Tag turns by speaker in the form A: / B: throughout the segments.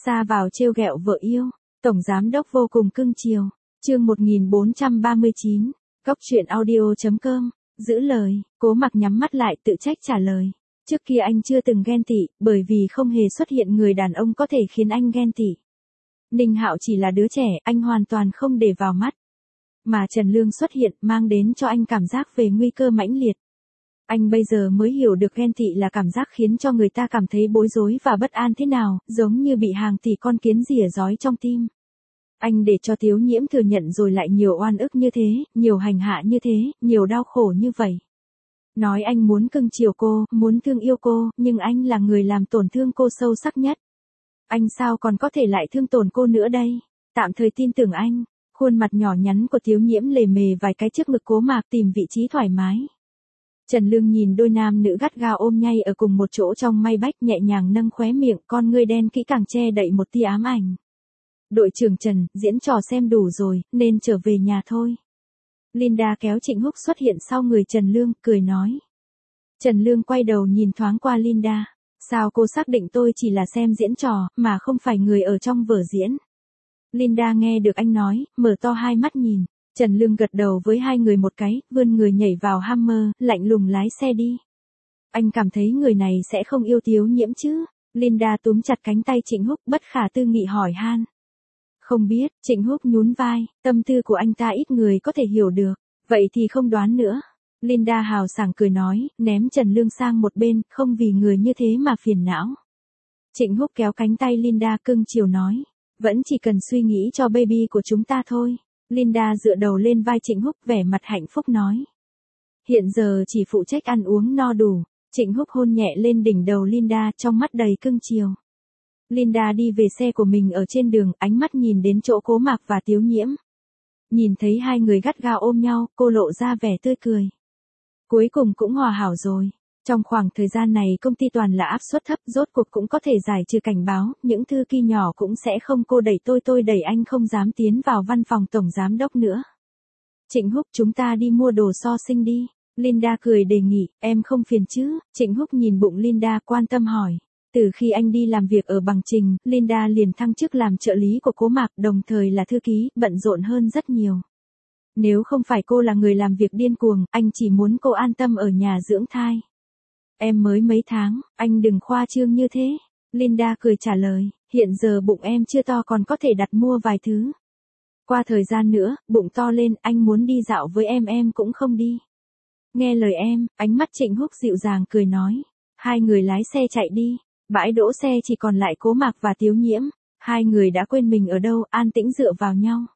A: Ra vào trêu ghẹo vợ yêu, tổng giám đốc vô cùng cưng chiều. Chương 1439, Cốc truyện audio.com, giữ lời, Cố Mặc nhắm mắt lại tự trách trả lời. Trước kia anh chưa từng ghen tị, bởi vì không hề xuất hiện người đàn ông có thể khiến anh ghen tị. Ninh Hạo chỉ là đứa trẻ, anh hoàn toàn không để vào mắt. Mà Trần Lương xuất hiện mang đến cho anh cảm giác về nguy cơ mãnh liệt. Anh bây giờ mới hiểu được ghen tị là cảm giác khiến cho người ta cảm thấy bối rối và bất an thế nào, giống như bị hàng tỷ con kiến rỉa rói trong tim. Anh để cho Tiếu Nhiễm thừa nhận rồi lại nhiều oan ức như thế, nhiều hành hạ như thế, nhiều đau khổ như vậy. Nói anh muốn cưng chiều cô, muốn thương yêu cô, nhưng anh là người làm tổn thương cô sâu sắc nhất. Anh sao còn có thể lại thương tổn cô nữa đây? Tạm thời tin tưởng anh. Khuôn mặt nhỏ nhắn của Tiếu Nhiễm lề mề vài cái trước ngực Cố Mạc tìm vị trí thoải mái. Trần Lương nhìn đôi nam nữ gắt gao ôm nhay ở cùng một chỗ trong may bách, nhẹ nhàng nâng khóe miệng, con ngươi đen kỹ càng che đậy một tia ám ảnh. Đội trưởng Trần, diễn trò xem đủ rồi, nên trở về nhà thôi. Linda kéo Trịnh Húc xuất hiện sau người Trần Lương, cười nói. Trần Lương quay đầu nhìn thoáng qua Linda. Sao cô xác định tôi chỉ là xem diễn trò, mà không phải người ở trong vở diễn? Linda nghe được anh nói, mở to hai mắt nhìn. Trần Lương gật đầu với hai người một cái, vươn người nhảy vào Hammer, lạnh lùng lái xe đi. Anh cảm thấy người này sẽ không yêu Tiếu Nhiễm chứ? Linda túm chặt cánh tay Trịnh Húc, bất khả tư nghị hỏi han. Không biết, Trịnh Húc nhún vai, tâm tư của anh ta ít người có thể hiểu được. Vậy thì không đoán nữa. Linda hào sảng cười nói, ném Trần Lương sang một bên, không vì người như thế mà phiền não. Trịnh Húc kéo cánh tay Linda cưng chiều nói, vẫn chỉ cần suy nghĩ cho baby của chúng ta thôi. Linda dựa đầu lên vai Trịnh Húc vẻ mặt hạnh phúc nói. Hiện giờ chỉ phụ trách ăn uống no đủ. Trịnh Húc hôn nhẹ lên đỉnh đầu Linda trong mắt đầy cưng chiều. Linda đi về xe của mình ở trên đường, ánh mắt nhìn đến chỗ Cố Mạc và Tiếu Nhiễm. Nhìn thấy hai người gắt gao ôm nhau, cô lộ ra vẻ tươi cười. Cuối cùng cũng hòa hảo rồi. Trong khoảng thời gian này công ty toàn là áp suất thấp, rốt cuộc cũng có thể giải trừ cảnh báo, những thư ký nhỏ cũng sẽ không cô đẩy tôi đẩy anh không dám tiến vào văn phòng tổng giám đốc nữa. Trịnh Húc, chúng ta đi mua đồ so sinh đi. Linda cười đề nghị, em không phiền chứ? Trịnh Húc nhìn bụng Linda quan tâm hỏi. Từ khi anh đi làm việc ở Bằng Trình, Linda liền thăng chức làm trợ lý của Cố Mạc, đồng thời là thư ký, bận rộn hơn rất nhiều. Nếu không phải cô là người làm việc điên cuồng, anh chỉ muốn cô an tâm ở nhà dưỡng thai. Em mới mấy tháng, anh đừng khoa trương như thế. Linda cười trả lời, hiện giờ bụng em chưa to còn có thể đặt mua vài thứ. Qua thời gian nữa, bụng to lên, anh muốn đi dạo với em cũng không đi. Nghe lời em, ánh mắt Trịnh Húc dịu dàng cười nói. Hai người lái xe chạy đi. Bãi đỗ xe chỉ còn lại Cố Mạc và Tiếu Nhiễm. Hai người đã quên mình ở đâu, an tĩnh dựa vào nhau.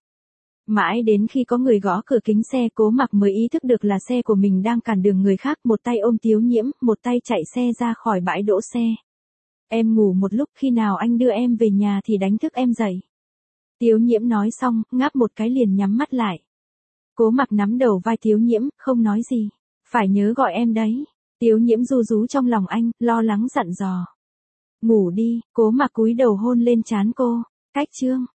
A: Mãi đến khi có người gõ cửa kính xe, Cố Mạc mới ý thức được là xe của mình đang cản đường người khác, một tay ôm Tiếu Nhiễm, một tay chạy xe ra khỏi bãi đỗ xe. Em ngủ một lúc, khi nào anh đưa em về nhà thì đánh thức em dậy. Tiếu Nhiễm nói xong, ngáp một cái liền nhắm mắt lại. Cố Mạc nắm đầu vai Tiếu Nhiễm, không nói gì. Phải nhớ gọi em đấy. Tiếu Nhiễm ru rú trong lòng anh, lo lắng dặn dò. Ngủ đi. Cố Mạc cúi đầu hôn lên trán cô. Cách chương.